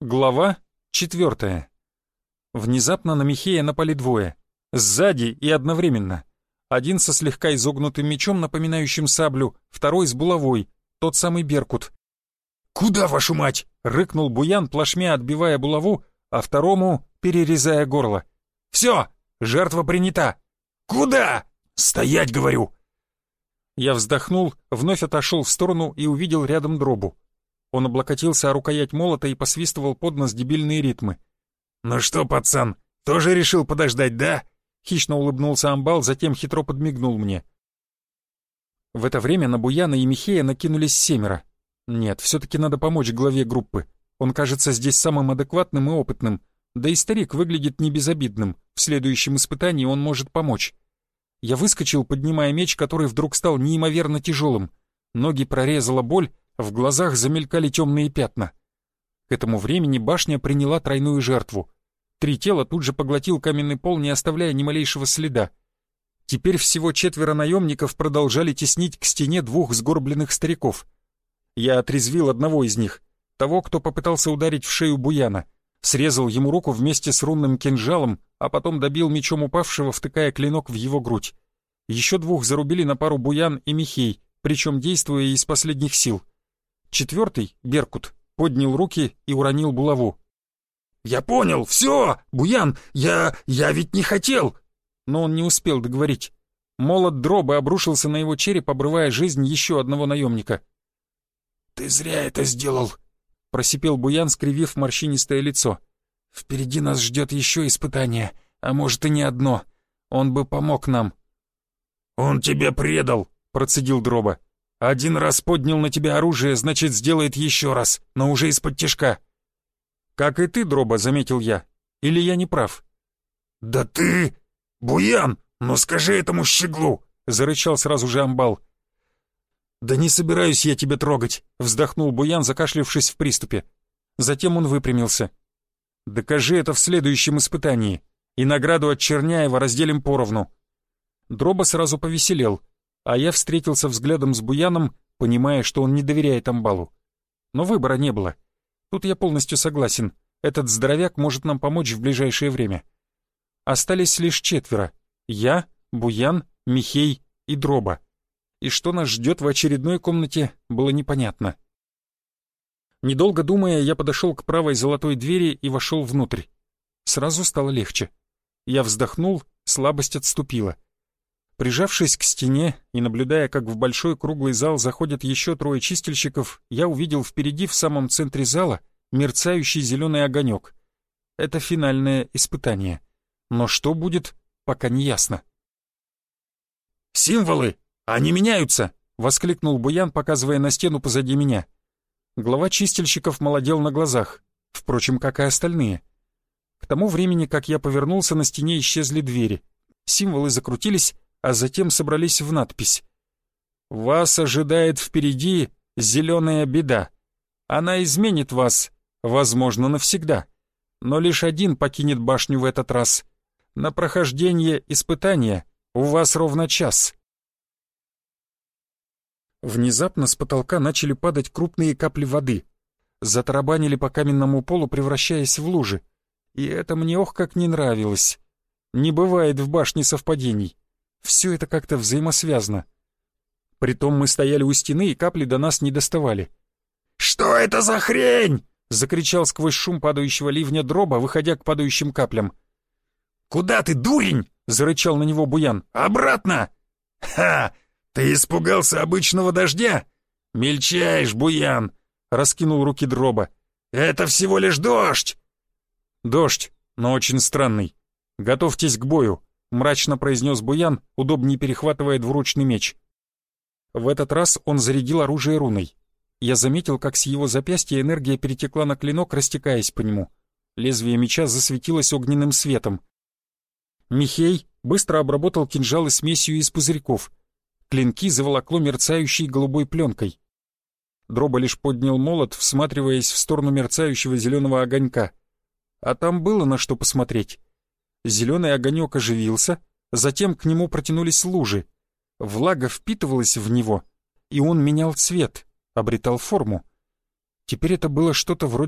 Глава 4. Внезапно на Михея напали двое. Сзади и одновременно. Один со слегка изогнутым мечом, напоминающим саблю, второй с булавой, тот самый Беркут. «Куда, вашу мать?» — рыкнул Буян, плашмя отбивая булаву, а второму перерезая горло. «Все, жертва принята!» «Куда? Стоять, говорю!» Я вздохнул, вновь отошел в сторону и увидел рядом Дробу. Он облокотился о рукоять молота и посвистывал под нос дебильные ритмы. «Ну что, пацан, тоже решил подождать, да?» Хищно улыбнулся Амбал, затем хитро подмигнул мне. В это время на Буяна и Михея накинулись 7. Нет, все-таки надо помочь главе группы. Он кажется здесь самым адекватным и опытным. Да и старик выглядит не безобидным. В следующем испытании он может помочь. Я выскочил, поднимая меч, который вдруг стал неимоверно тяжелым. Ноги прорезала боль, в глазах замелькали темные пятна. К этому времени башня приняла тройную жертву. 3 тела тут же поглотил каменный пол, не оставляя ни малейшего следа. Теперь всего 4 наемников продолжали теснить к стене 2 сгорбленных стариков. Я отрезвил одного из них, того, кто попытался ударить в шею Буяна, срезал ему руку вместе с рунным кинжалом, а потом добил мечом упавшего, втыкая клинок в его грудь. Еще 2 зарубили на пару Буян и Михей, причем действуя из последних сил. 4, Беркут, поднял руки и уронил булаву. «Я понял, все, Буян, я ведь не хотел!» Но он не успел договорить. Молот Дробы обрушился на его череп, обрывая жизнь еще одного наемника. «Ты зря это сделал», — просипел Буян, скривив морщинистое лицо. «Впереди нас ждет еще испытание, а может и не одно. Он бы помог нам». «Он тебя предал», — процедил Дроба. «1 раз поднял на тебя оружие, значит, сделает еще раз, но уже из-под тишка». «Как и ты, Дроба», — заметил я. «Или я не прав?» «Да ты... Буян, ну скажи этому щеглу!» — зарычал сразу же Амбал. «Да не собираюсь я тебя трогать», — вздохнул Буян, закашлявшись в приступе. Затем он выпрямился. «Докажи это в следующем испытании, и награду от Черняева разделим поровну». Дроба сразу повеселел, а я встретился взглядом с Буяном, понимая, что он не доверяет Амбалу. Но выбора не было. Тут я полностью согласен. Этот здоровяк может нам помочь в ближайшее время. Остались лишь 4. Я, Буян, Михей и Дроба. И что нас ждет в очередной комнате, было непонятно. Недолго думая, я подошел к правой золотой двери и вошел внутрь. Сразу стало легче. Я вздохнул, слабость отступила. Прижавшись к стене и наблюдая, как в большой круглый зал заходят еще 3 чистильщиков, я увидел впереди, в самом центре зала, мерцающий зеленый огонек. Это финальное испытание. Но что будет, пока не ясно. «Символы! Они меняются!» — воскликнул Буян, показывая на стену позади меня. Глава чистильщиков молодел на глазах, впрочем, как и остальные. К тому времени, как я повернулся, на стене исчезли двери. Символы закрутились, а затем собрались в надпись. «Вас ожидает впереди зеленая беда. Она изменит вас, возможно, навсегда. Но лишь один покинет башню в этот раз. На прохождение испытания у вас ровно час». Внезапно с потолка начали падать крупные капли воды. Затарабанили по каменному полу, превращаясь в лужи. И это мне ох как не нравилось. Не бывает в башне совпадений. Все это как-то взаимосвязано. Притом мы стояли у стены, и капли до нас не доставали. «Что это за хрень?» — закричал сквозь шум падающего ливня Дроба, выходя к падающим каплям. «Куда ты, дурень?» — зарычал на него Буян. «Обратно!» «Ха! Ты испугался обычного дождя?» «Мельчаешь, Буян!» — раскинул руки Дроба. «Это всего лишь дождь!» «Дождь, но очень странный. Готовьтесь к бою», — мрачно произнес Буян, удобнее перехватывая двуручный меч. В этот раз он зарядил оружие руной. Я заметил, как с его запястья энергия перетекла на клинок, растекаясь по нему. Лезвие меча засветилось огненным светом. Михей быстро обработал кинжалы смесью из пузырьков. Клинки заволокло мерцающей голубой пленкой. Дроба лишь поднял молот, всматриваясь в сторону мерцающего зеленого огонька. А там было на что посмотреть. Зеленый огонек оживился, затем к нему протянулись лужи. Влага впитывалась в него, и он менял цвет, обретал форму. Теперь это было что-то вроде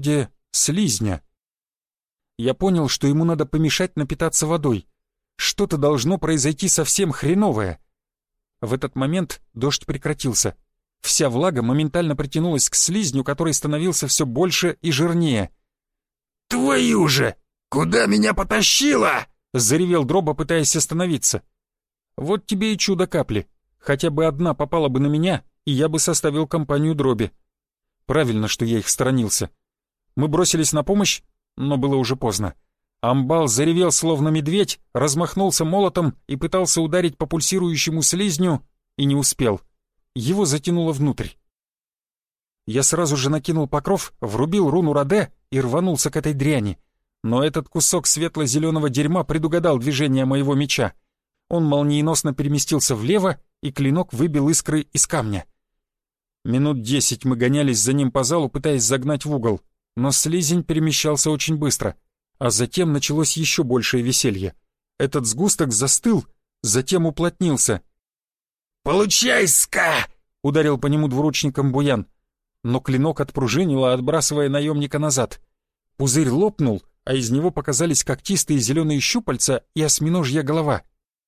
слизня. Я понял, что ему надо помешать напитаться водой. Что-то должно произойти совсем хреновое. В этот момент дождь прекратился. Вся влага моментально притянулась к слизню, который становился все больше и жирнее. «Твою же! Куда меня потащило?» — заревел Дроба, пытаясь остановиться. «Вот тебе и чудо капли. Хотя бы одна попала бы на меня, и я бы составил компанию Дробе. Правильно, что я их сторонился. Мы бросились на помощь, но было уже поздно. Амбал заревел, словно медведь, размахнулся молотом и пытался ударить по пульсирующему слизню, и не успел. Его затянуло внутрь. Я сразу же накинул покров, врубил руну Раде и рванулся к этой дряни. Но этот кусок светло-зеленого дерьма предугадал движение моего меча. Он молниеносно переместился влево, и клинок выбил искры из камня. Минут 10 мы гонялись за ним по залу, пытаясь загнать в угол, но слизень перемещался очень быстро, а затем началось еще большее веселье. Этот сгусток застыл, затем уплотнился. «Получай, ска!» — ударил по нему двуручником Буян, но клинок отпружинило, отбрасывая наемника назад. Пузырь лопнул, а из него показались когтистые зеленые щупальца и осьминожья голова.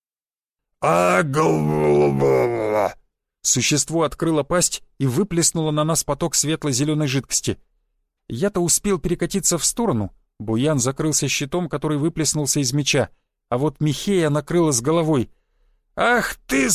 Существо открыло пасть и выплеснуло на нас поток светло-зеленой жидкости. Я-то успел перекатиться в сторону, Буян закрылся щитом, который выплеснулся из меча, а вот Михея накрыло с головой. «Ах ты,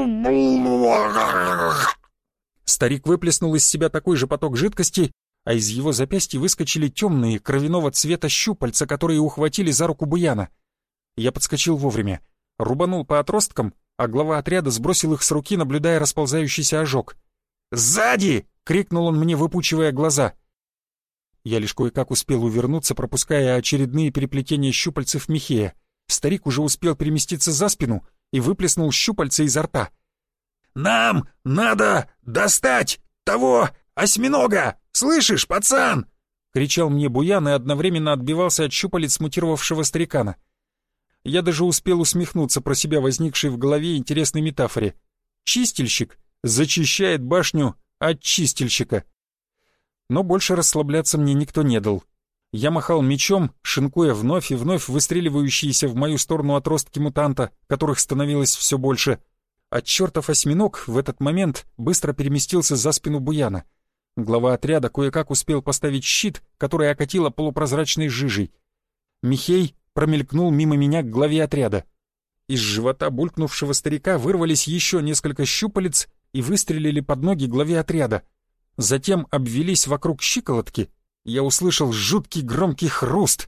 Старик выплеснул из себя такой же поток жидкости, а из его запястья выскочили темные, кровяного цвета щупальца, которые ухватили за руку Буяна. Я подскочил вовремя, рубанул по отросткам, а глава отряда сбросил их с руки, наблюдая расползающийся ожог. «Сзади!» — крикнул он мне, выпучивая глаза. Я лишь кое-как успел увернуться, пропуская очередные переплетения щупальцев Михея. Старик уже успел переместиться за спину и выплеснул щупальца изо рта. «Нам надо достать того осьминога! Слышишь, пацан?» — кричал мне Буян и одновременно отбивался от щупалец мутировавшего старикана. Я даже успел усмехнуться про себя возникшей в голове интересной метафоре. Чистильщик зачищает башню от чистильщика. Но больше расслабляться мне никто не дал. Я махал мечом, шинкуя вновь и вновь выстреливающиеся в мою сторону отростки мутанта, которых становилось все больше. А чертов осьминог в этот момент быстро переместился за спину Буяна. Глава отряда кое-как успел поставить щит, который окатило полупрозрачной жижей. Михей промелькнул мимо меня к главе отряда. Из живота булькнувшего старика вырвались еще несколько щупалец и выстрелили под ноги главе отряда. Затем обвелись вокруг щиколотки. Я услышал жуткий громкий хруст.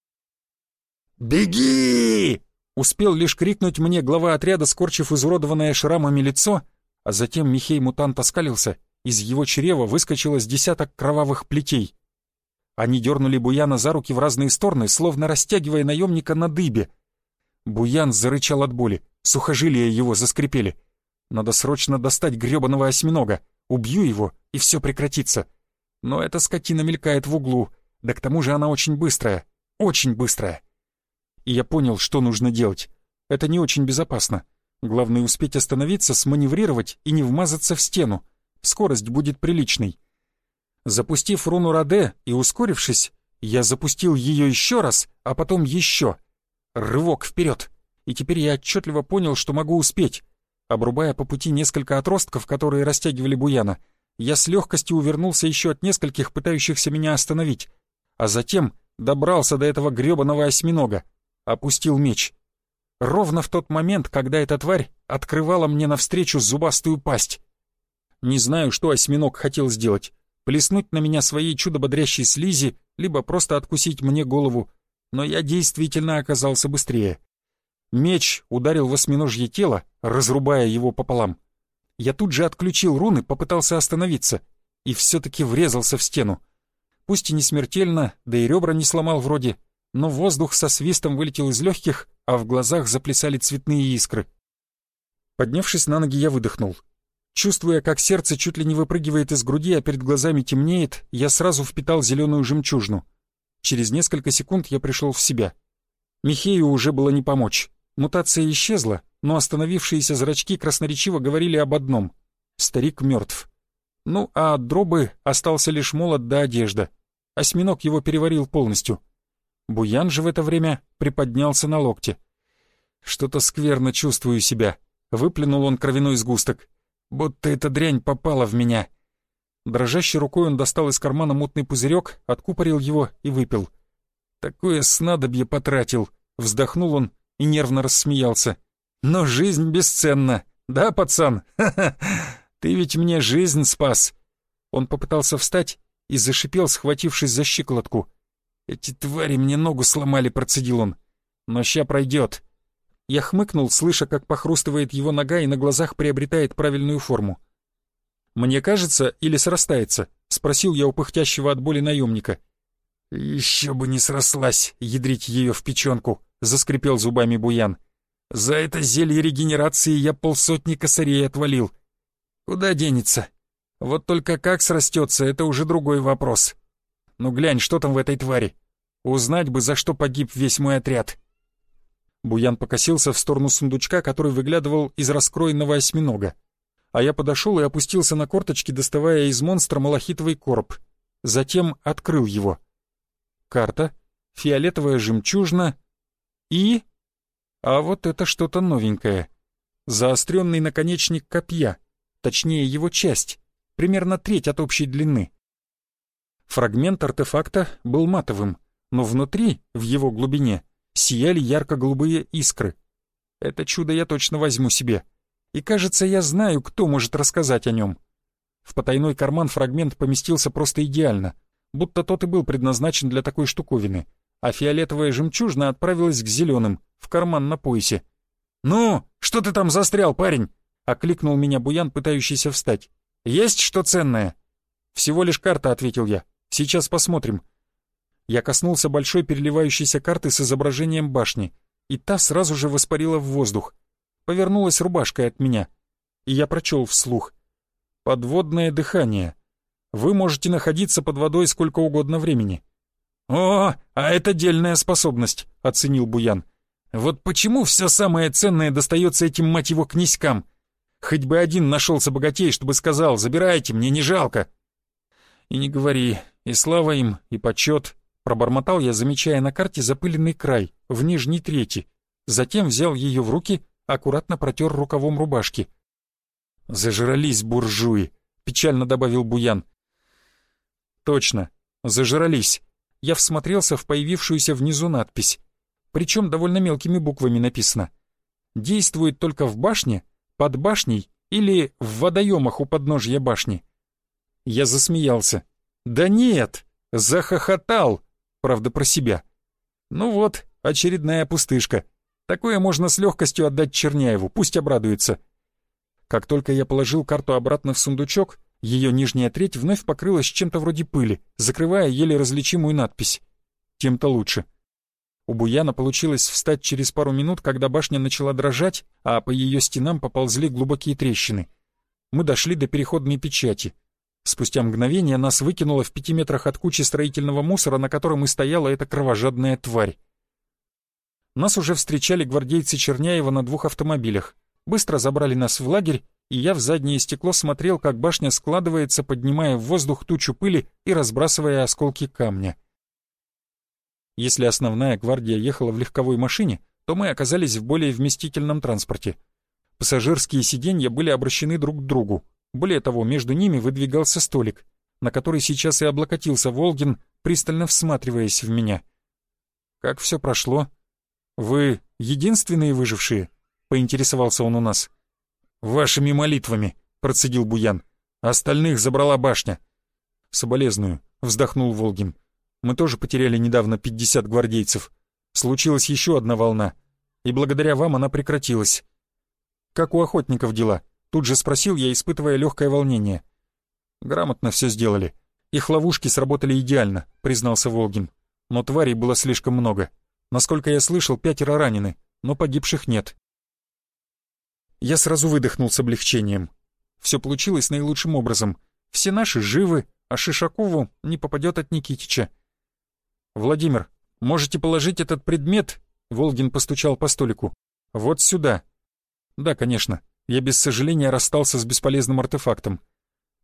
«Беги!» — успел лишь крикнуть мне глава отряда, скорчив изуродованное шрамами лицо, а затем Михей-мутант оскалился, из его чрева выскочило с десяток кровавых плетей. Они дернули Буяна за руки в разные стороны, словно растягивая наемника на дыбе. Буян зарычал от боли, сухожилия его заскрипели. Надо срочно достать гребаного осьминога, убью его, и все прекратится. Но эта скотина мелькает в углу, да к тому же она очень быстрая, очень быстрая. И я понял, что нужно делать. Это не очень безопасно. Главное успеть остановиться, сманеврировать и не вмазаться в стену. Скорость будет приличной. Запустив руну Раде и ускорившись, я запустил ее еще раз, а потом еще. Рывок вперед. И теперь я отчетливо понял, что могу успеть. Обрубая по пути несколько отростков, которые растягивали Буяна, я с легкостью увернулся еще от нескольких, пытающихся меня остановить. А затем добрался до этого гребаного осьминога. Опустил меч. Ровно в тот момент, когда эта тварь открывала мне навстречу зубастую пасть. Не знаю, что осьминог хотел сделать. Плеснуть на меня своей чудо-бодрящей слизи, либо просто откусить мне голову. Но я действительно оказался быстрее. Меч ударил в осьминожье тело, разрубая его пополам. Я тут же отключил руны, попытался остановиться. И все-таки врезался в стену. Пусть и не смертельно, да и ребра не сломал вроде, но воздух со свистом вылетел из легких, а в глазах заплясали цветные искры. Поднявшись на ноги, я выдохнул. Чувствуя, как сердце чуть ли не выпрыгивает из груди, а перед глазами темнеет, я сразу впитал зеленую жемчужину. Через несколько секунд я пришел в себя. Михею уже было не помочь. Мутация исчезла, но остановившиеся зрачки красноречиво говорили об одном: старик мертв. Ну а от Дробы остался лишь молот да одежда. Осьминог его переварил полностью. Буян же в это время приподнялся на локте. «Что-то скверно чувствую себя», — выплюнул он кровяной сгусток. «Будто эта дрянь попала в меня». Дрожащей рукой он достал из кармана мутный пузырек, откупорил его и выпил. «Такое снадобье потратил», — вздохнул он и нервно рассмеялся. «Но жизнь бесценна, да, пацан? Ха-ха! Ты ведь мне жизнь спас!» Он попытался встать и зашипел, схватившись за щиколотку. «Эти твари мне ногу сломали», — процедил он. «Но ща пройдет». Я хмыкнул, слыша, как похрустывает его нога и на глазах приобретает правильную форму. «Мне кажется, или срастается?» — спросил я у пыхтящего от боли наемника. «Еще бы не срослась, ядрить ее в печенку», — заскрипел зубами Буян. «За это зелье регенерации я 50 косарей отвалил. Куда денется? Вот только как срастется, это уже другой вопрос. Ну глянь, что там в этой твари? Узнать бы, за что погиб весь мой отряд». Буян покосился в сторону сундучка, который выглядывал из раскроенного осьминога. А я подошел и опустился на корточки, доставая из монстра малахитовый короб. Затем открыл его. Карта, фиолетовая жемчужина и... А вот это что-то новенькое. Заостренный наконечник копья, точнее его часть, примерно треть от общей длины. Фрагмент артефакта был матовым, но внутри, в его глубине, сияли ярко-голубые искры. Это чудо я точно возьму себе. И кажется, я знаю, кто может рассказать о нем. В потайной карман фрагмент поместился просто идеально, будто тот и был предназначен для такой штуковины, а фиолетовая жемчужина отправилась к зеленым, в карман на поясе. «Ну, что ты там застрял, парень?» — окликнул меня Буян, пытающийся встать. «Есть что ценное?» «Всего лишь карта», — ответил я. «Сейчас посмотрим». Я коснулся большой переливающейся карты с изображением башни, и та сразу же воспарила в воздух. Повернулась рубашкой от меня, и я прочел вслух. «Подводное дыхание. Вы можете находиться под водой сколько угодно времени». «О, а это дельная способность», — оценил Буян. «Вот почему все самое ценное достается этим, мать его, князькам? Хоть бы один нашелся богатей, чтобы сказал: забирайте, мне не жалко». «И не говори, и слава им, и почет», — пробормотал я, замечая на карте запыленный край, в нижней трети. Затем взял ее в руки, аккуратно протер рукавом рубашки. «Зажрались буржуи», — печально добавил Буян. «Точно, зажрались». Я всмотрелся в появившуюся внизу надпись. Причем довольно мелкими буквами написано. «Действует только в башне, под башней или в водоемах у подножья башни». Я засмеялся. «Да нет, захохотал», правда про себя. Ну вот, очередная пустышка. Такое можно с легкостью отдать Черняеву, пусть обрадуется. Как только я положил карту обратно в сундучок, ее нижняя треть вновь покрылась чем-то вроде пыли, закрывая еле различимую надпись. Тем-то лучше. У Буяна получилось встать через пару минут, когда башня начала дрожать, а по ее стенам поползли глубокие трещины. Мы дошли до переходной печати. Спустя мгновение нас выкинуло в 5 метрах от кучи строительного мусора, на котором и стояла эта кровожадная тварь. Нас уже встречали гвардейцы Черняева на 2 автомобилях. Быстро забрали нас в лагерь, и я в заднее стекло смотрел, как башня складывается, поднимая в воздух тучу пыли и разбрасывая осколки камня. Если основная гвардия ехала в легковой машине, то мы оказались в более вместительном транспорте. Пассажирские сиденья были обращены друг к другу. Более того, между ними выдвигался столик, на который сейчас и облокотился Волгин, пристально всматриваясь в меня. «Как все прошло? Вы единственные выжившие?» — поинтересовался он у нас. «Вашими молитвами», — процедил Буян. «Остальных забрала башня». «Соболезную», — вздохнул Волгин. «Мы тоже потеряли недавно 50 гвардейцев. Случилась еще одна волна, и благодаря вам она прекратилась». «Как у охотников дела?» — тут же спросил я, испытывая легкое волнение. «Грамотно все сделали. Их ловушки сработали идеально», — признался Волгин. «Но тварей было слишком много. Насколько я слышал, 5 ранены, но погибших нет». Я сразу выдохнул с облегчением. Все получилось наилучшим образом. Все наши живы, а Шишакову не попадет от Никитича. «Владимир, можете положить этот предмет?» Волгин постучал по столику. «Вот сюда». «Да, конечно. Я без сожаления расстался с бесполезным артефактом.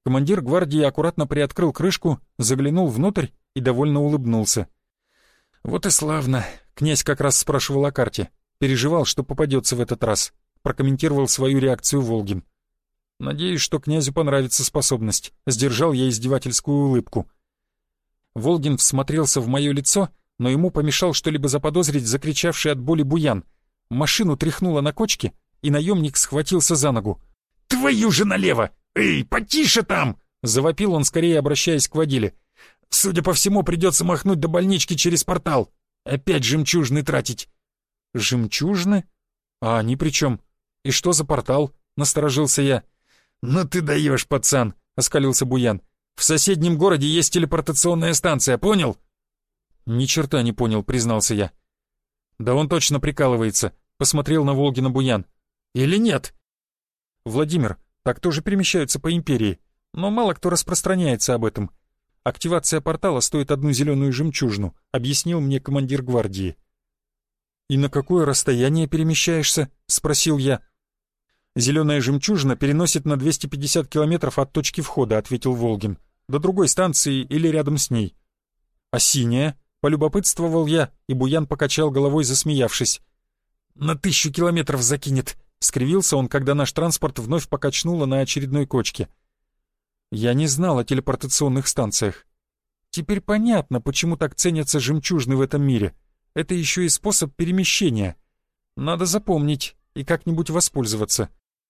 Командир гвардии аккуратно приоткрыл крышку, заглянул внутрь и довольно улыбнулся. «Вот и славно», — князь как раз спрашивал о карте. Переживал, что попадется в этот раз. Прокомментировал свою реакцию Волгин. «Надеюсь, что князю понравится способность», — сдержал я издевательскую улыбку. Волгин всмотрелся в мое лицо, но ему помешал что-либо заподозрить закричавший от боли Буян. Машину тряхнуло на кочке, и наемник схватился за ногу. «Твою же налево! Эй, потише там!» — завопил он, скорее обращаясь к водиле. «Судя по всему, придется махнуть до больнички через портал. Опять жемчужины тратить». «Жемчужины? А они при чем? И что за портал?» — насторожился я. «Ну ты даешь, пацан!» — оскалился Буян. «В соседнем городе есть телепортационная станция, понял?» «Ни черта не понял», — признался я. «Да он точно прикалывается», — посмотрел на Волгина Буян. «Или нет?» «Владимир, так тоже перемещаются по империи, но мало кто распространяется об этом. Активация портала стоит 1 зеленую жемчужину», — объяснил мне командир гвардии. «И на какое расстояние перемещаешься?» — спросил я. «Зеленая жемчужина переносит на 250 километров от точки входа», — ответил Волгин. «До другой станции или рядом с ней». «А синяя?» — полюбопытствовал я, и Буян покачал головой, засмеявшись. «На 1000 километров закинет», — скривился он, когда наш транспорт вновь покачнуло на очередной кочке. Я не знал о телепортационных станциях. Теперь понятно, почему так ценятся жемчужины в этом мире. Это еще и способ перемещения. Надо запомнить и как-нибудь воспользоваться.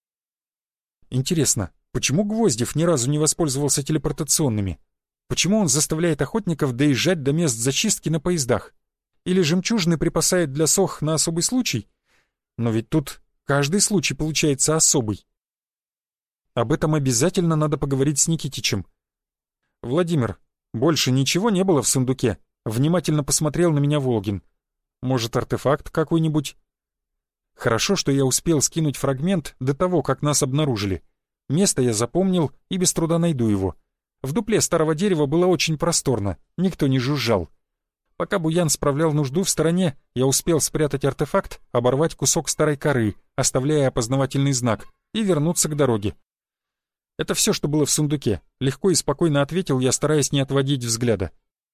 Интересно, почему Гвоздев ни разу не воспользовался телепортационными? Почему он заставляет охотников доезжать до мест зачистки на поездах? Или жемчужины припасает для сох на особый случай? Но ведь тут каждый случай получается особый. Об этом обязательно надо поговорить с Никитичем. «Владимир, больше ничего не было в сундуке?» Внимательно посмотрел на меня Волгин. «Может, артефакт какой-нибудь?» Хорошо, что я успел скинуть фрагмент до того, как нас обнаружили. Место я запомнил и без труда найду его. В дупле старого дерева было очень просторно, никто не жужжал. Пока Буян справлял нужду в стороне, я успел спрятать артефакт, оборвать кусок старой коры, оставляя опознавательный знак, и вернуться к дороге. Это все, что было в сундуке. Легко и спокойно ответил я, стараясь не отводить взгляда.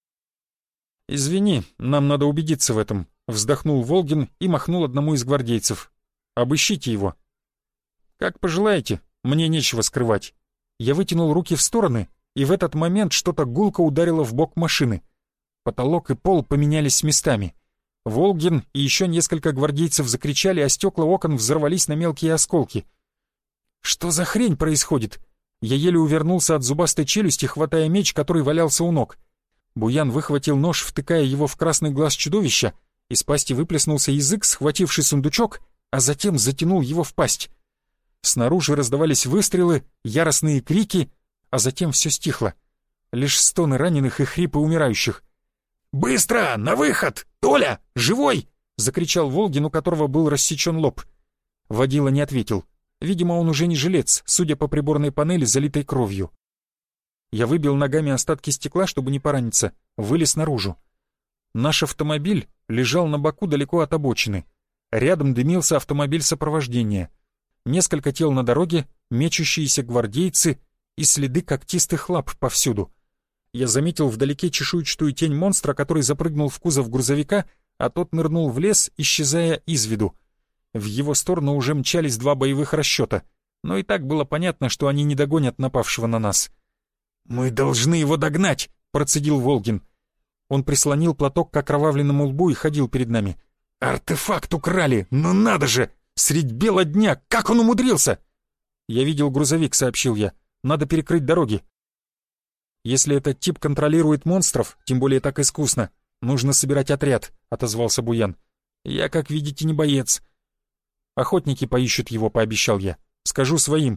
«Извини, нам надо убедиться в этом», — вздохнул Волгин и махнул одному из гвардейцев. «Обыщите его». «Как пожелаете, мне нечего скрывать». Я вытянул руки в стороны, и в этот момент что-то гулко ударило в бок машины. Потолок и пол поменялись местами. Волгин и еще несколько гвардейцев закричали, а стекла окон взорвались на мелкие осколки. «Что за хрень происходит?» Я еле увернулся от зубастой челюсти, хватая меч, который валялся у ног. Буян выхватил нож, втыкая его в красный глаз чудовища, из пасти выплеснулся язык, схвативший сундучок, а затем затянул его в пасть. Снаружи раздавались выстрелы, яростные крики, а затем все стихло. Лишь стоны раненых и хрипы умирающих. «Быстро! На выход! Толя! Живой!» — закричал Волгин, у которого был рассечен лоб. Водила не ответил. Видимо, он уже не жилец, судя по приборной панели, залитой кровью. Я выбил ногами остатки стекла, чтобы не пораниться, вылез наружу. Наш автомобиль лежал на боку далеко от обочины. Рядом дымился автомобиль сопровождения. Несколько тел на дороге, мечущиеся гвардейцы и следы когтистых лап повсюду. Я заметил вдалеке чешуйчатую тень монстра, который запрыгнул в кузов грузовика, а тот нырнул в лес, исчезая из виду. В его сторону уже мчались 2 боевых расчета, но и так было понятно, что они не догонят напавшего на нас. «Мы должны его догнать!» — процедил Волгин. Он прислонил платок к окровавленному лбу и ходил перед нами. «Артефакт украли! Ну надо же! Средь бела дня! Как он умудрился?» «Я видел грузовик», — сообщил я. «Надо перекрыть дороги». «Если этот тип контролирует монстров, тем более так искусно, нужно собирать отряд», — отозвался Буян. «Я, как видите, не боец». «Охотники поищут его», — пообещал я. «Скажу своим».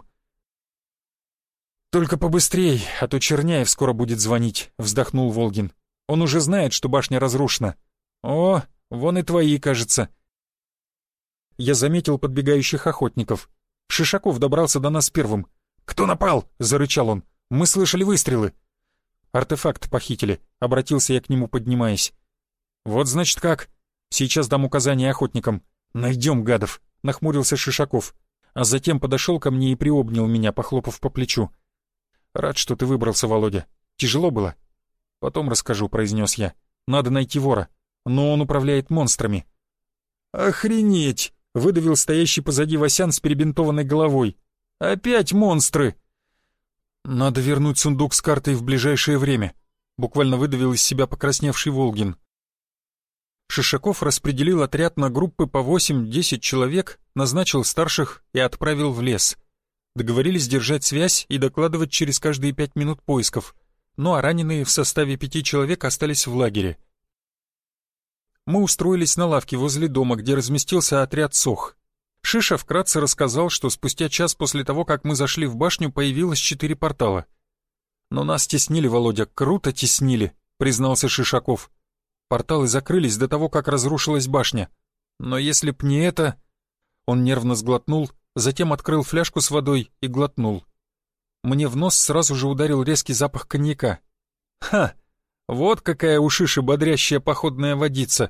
«Только побыстрей, а то Черняев скоро будет звонить», — вздохнул Волгин. «Он уже знает, что башня разрушена». «О, вон и твои, кажется». Я заметил подбегающих охотников. Шишаков добрался до нас первым. «Кто напал?» — зарычал он. «Мы слышали выстрелы». «Артефакт похитили», — обратился я к нему, поднимаясь. «Вот значит как. Сейчас дам указания охотникам. Найдем гадов», — нахмурился Шишаков, а затем подошел ко мне и приобнял меня, похлопав по плечу. «Рад, что ты выбрался, Володя. Тяжело было?» «Потом расскажу», — произнес я. «Надо найти вора, но он управляет монстрами». «Охренеть!» — выдавил стоящий позади Васян с перебинтованной головой. «Опять монстры!» «Надо вернуть сундук с картой в ближайшее время», — буквально выдавил из себя покрасневший Волгин. Шишаков распределил отряд на группы по 8-10 человек, назначил старших и отправил в лес. Договорились держать связь и докладывать через каждые 5 минут поисков, ну а раненые в составе 5 человек остались в лагере. Мы устроились на лавке возле дома, где разместился отряд СОХ. Шиша вкратце рассказал, что спустя час после того, как мы зашли в башню, появилось 4 портала. «Но нас теснили, Володя, круто теснили», — признался Шишаков. «Порталы закрылись до того, как разрушилась башня. Но если б не это...» Он нервно сглотнул, затем открыл фляжку с водой и глотнул. Мне в нос сразу же ударил резкий запах коньяка. «Ха! Вот какая у Шиши бодрящая походная водица!»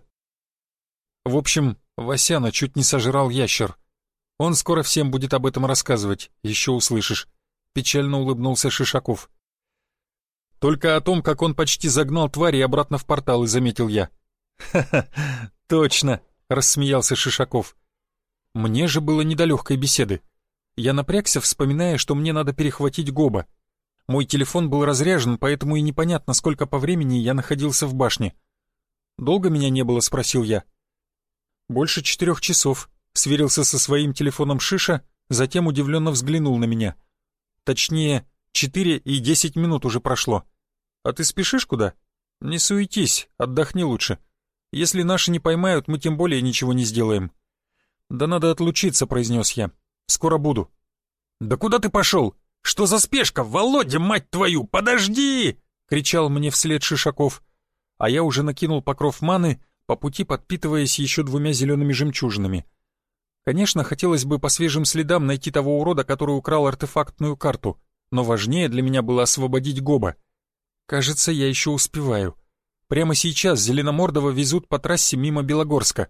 В общем, Васяна чуть не сожрал ящер. Он скоро всем будет об этом рассказывать, еще услышишь. Печально улыбнулся Шишаков. Только о том, как он почти загнал твари обратно в порталы, заметил я. «Ха-ха, точно!» — рассмеялся Шишаков. Мне же было не до легкой беседы. Я напрягся, вспоминая, что мне надо перехватить Гоба. Мой телефон был разряжен, поэтому и непонятно, сколько по времени я находился в башне. «Долго меня не было?» — спросил я. «Больше 4 часов», — сверился со своим телефоном Шиша, затем удивленно взглянул на меня. «Точнее, 4 и 10 минут уже прошло. А ты спешишь куда? Не суетись, отдохни лучше. Если наши не поймают, мы тем более ничего не сделаем». «Да надо отлучиться», — произнес я. «Скоро буду». «Да куда ты пошел? Что за спешка? Володя, мать твою, подожди!» — кричал мне вслед Шишаков. А я уже накинул покров маны, по пути подпитываясь еще 2 зелеными жемчужинами. Конечно, хотелось бы по свежим следам найти того урода, который украл артефактную карту, но важнее для меня было освободить Гоба. Кажется, я еще успеваю. Прямо сейчас Зеленомордова везут по трассе мимо Белогорска.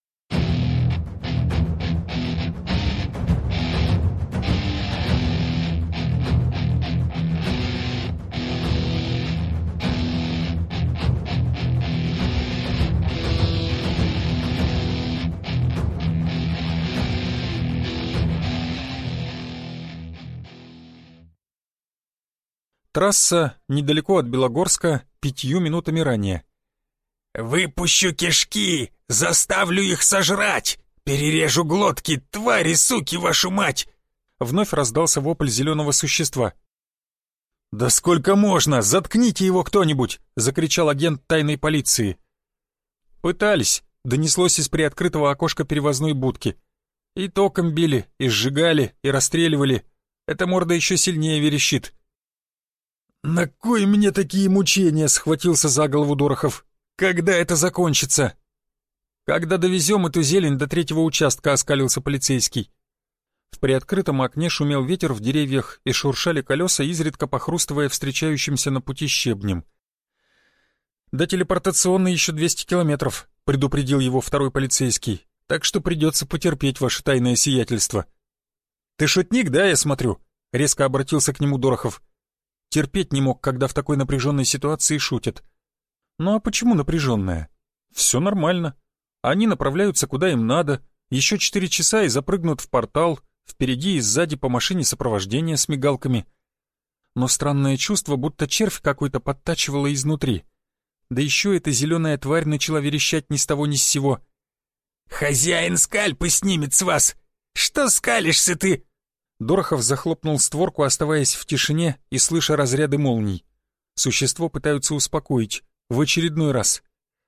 Трасса недалеко от Белогорска, 5 минутами ранее. «Выпущу кишки! Заставлю их сожрать! Перережу глотки, твари, суки, вашу мать!» Вновь раздался вопль зеленого существа. «Да сколько можно? Заткните его кто-нибудь!» — закричал агент тайной полиции. «Пытались», — донеслось из приоткрытого окошка перевозной будки. «И током били, и сжигали, и расстреливали. Эта морда еще сильнее верещит». «На кой мне такие мучения?» — схватился за голову Дорохов. «Когда это закончится?» «Когда довезем эту зелень до 3-го участка», — оскалился полицейский. В приоткрытом окне шумел ветер в деревьях и шуршали колеса, изредка похрустывая встречающимся на пути щебнем. «До телепортационной еще 200 километров», — предупредил его второй полицейский. «Так что придется потерпеть ваше тайное сиятельство». «Ты шутник, да, я смотрю?» — резко обратился к нему Дорохов. Терпеть не мог, когда в такой напряженной ситуации шутят. «Ну а почему напряженная? Все нормально. Они направляются куда им надо, еще 4 часа и запрыгнут в портал, впереди и сзади по машине сопровождения с мигалками. Но странное чувство, будто червь какой-то подтачивало изнутри. Да еще эта зеленая тварь начала верещать ни с того ни с сего. «Хозяин скальпы снимет с вас! Что скалишься ты?» Дорохов захлопнул створку, оставаясь в тишине и слыша разряды молний. Существо пытаются успокоить. В очередной раз.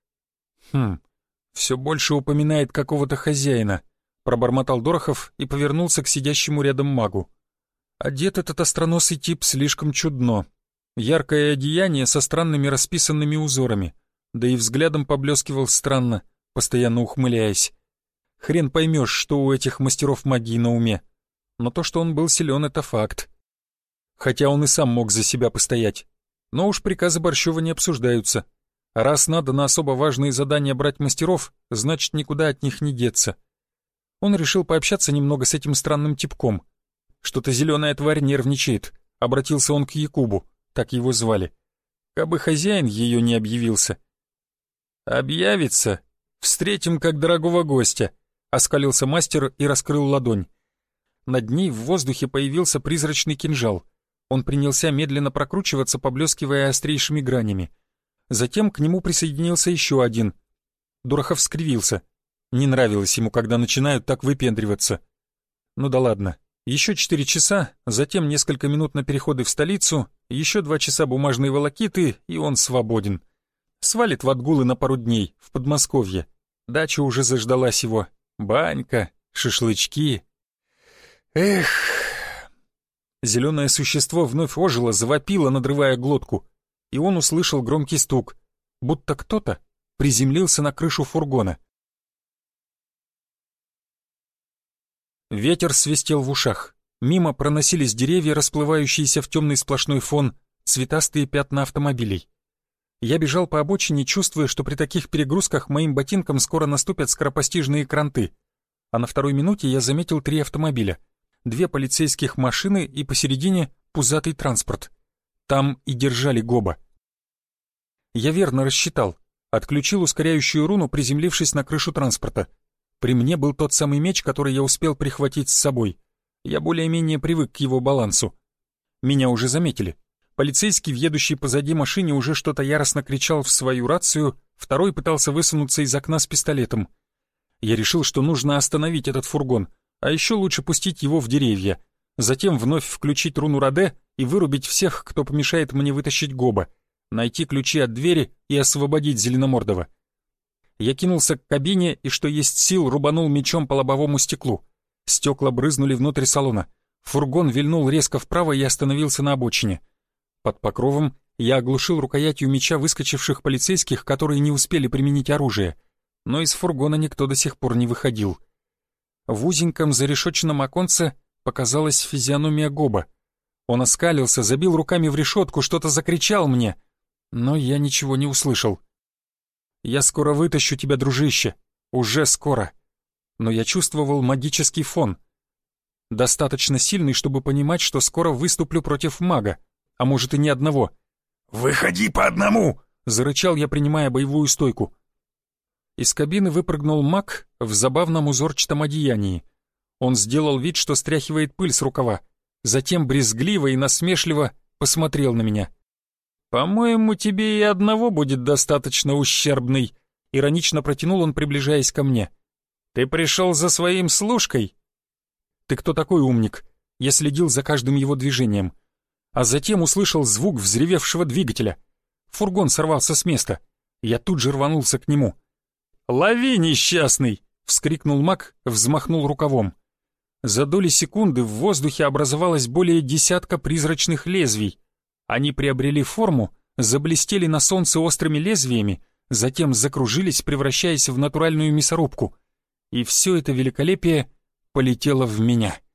Все больше упоминает какого-то хозяина», — пробормотал Дорохов и повернулся к сидящему рядом магу. Одет этот остроносый тип слишком чудно. Яркое одеяние со странными расписанными узорами, да и взглядом поблескивал странно, постоянно ухмыляясь. Хрен поймешь, что у этих мастеров магии на уме. Но то, что он был силен, это факт. Хотя он и сам мог за себя постоять. Но уж приказы Борщева не обсуждаются. А раз надо на особо важные задания брать мастеров, значит, никуда от них не деться. Он решил пообщаться немного с этим странным типком. Что-то зеленая тварь нервничает, — обратился он к Якубу, так его звали. «Кабы хозяин ее не объявился». «Объявится, встретим как дорогого гостя», — оскалился мастер и раскрыл ладонь. Над ней в воздухе появился призрачный кинжал. Он принялся медленно прокручиваться, поблескивая острейшими гранями. Затем к нему присоединился еще один. Дурахов скривился. Не нравилось ему, когда начинают так выпендриваться. Ну да ладно. Еще 4 часа, затем несколько минут на переходы в столицу, еще 2 часа бумажной волокиты, и он свободен. Свалит в отгулы на пару дней, в Подмосковье. Дача уже заждалась его. Банька, шашлычки. Эх! Зеленое существо вновь ожило, завопило, надрывая глотку. И он услышал громкий стук, будто кто-то приземлился на крышу фургона. Ветер свистел в ушах. Мимо проносились деревья, расплывающиеся в темный сплошной фон, цветастые пятна автомобилей. Я бежал по обочине, чувствуя, что при таких перегрузках моим ботинкам скоро наступят скоропостижные кранты. А на второй минуте я заметил 3 автомобиля. 2 полицейских машины и посередине пузатый транспорт. Там и держали Гоба. Я верно рассчитал. Отключил ускоряющую руну, приземлившись на крышу транспорта. При мне был тот самый меч, который я успел прихватить с собой. Я более-менее привык к его балансу. Меня уже заметили. Полицейский, едущий позади машине, уже что-то яростно кричал в свою рацию, второй пытался высунуться из окна с пистолетом. Я решил, что нужно остановить этот фургон, а еще лучше пустить его в деревья. Затем вновь включить руну Раде и вырубить всех, кто помешает мне вытащить Гоба, найти ключи от двери и освободить Зеленомордова. Я кинулся к кабине и, что есть сил, рубанул мечом по лобовому стеклу. Стекла брызнули внутрь салона. Фургон вильнул резко вправо и остановился на обочине. Под покровом я оглушил рукоятью меча выскочивших полицейских, которые не успели применить оружие. Но из фургона никто до сих пор не выходил. В узеньком зарешетченном оконце показалась физиономия Гоба. Он оскалился, забил руками в решетку, что-то закричал мне, но я ничего не услышал. «Я скоро вытащу тебя, дружище. Уже скоро». Но я чувствовал магический фон. Достаточно сильный, чтобы понимать, что скоро выступлю против мага, а может и не одного. «Выходи по одному!» — зарычал я, принимая боевую стойку. Из кабины выпрыгнул маг в забавном узорчатом одеянии. Он сделал вид, что стряхивает пыль с рукава, затем брезгливо и насмешливо посмотрел на меня. «По-моему, тебе и одного будет достаточно, ущербный», — иронично протянул он, приближаясь ко мне. «Ты пришел за своим служкой?» «Ты кто такой, умник?» Я следил за каждым его движением. А затем услышал звук взревевшего двигателя. Фургон сорвался с места. Я тут же рванулся к нему. «Лови, несчастный!» — вскрикнул маг, взмахнул рукавом. За доли секунды в воздухе образовалось более 10 призрачных лезвий. Они приобрели форму, заблестели на солнце острыми лезвиями, затем закружились, превращаясь в натуральную мясорубку. И все это великолепие полетело в меня.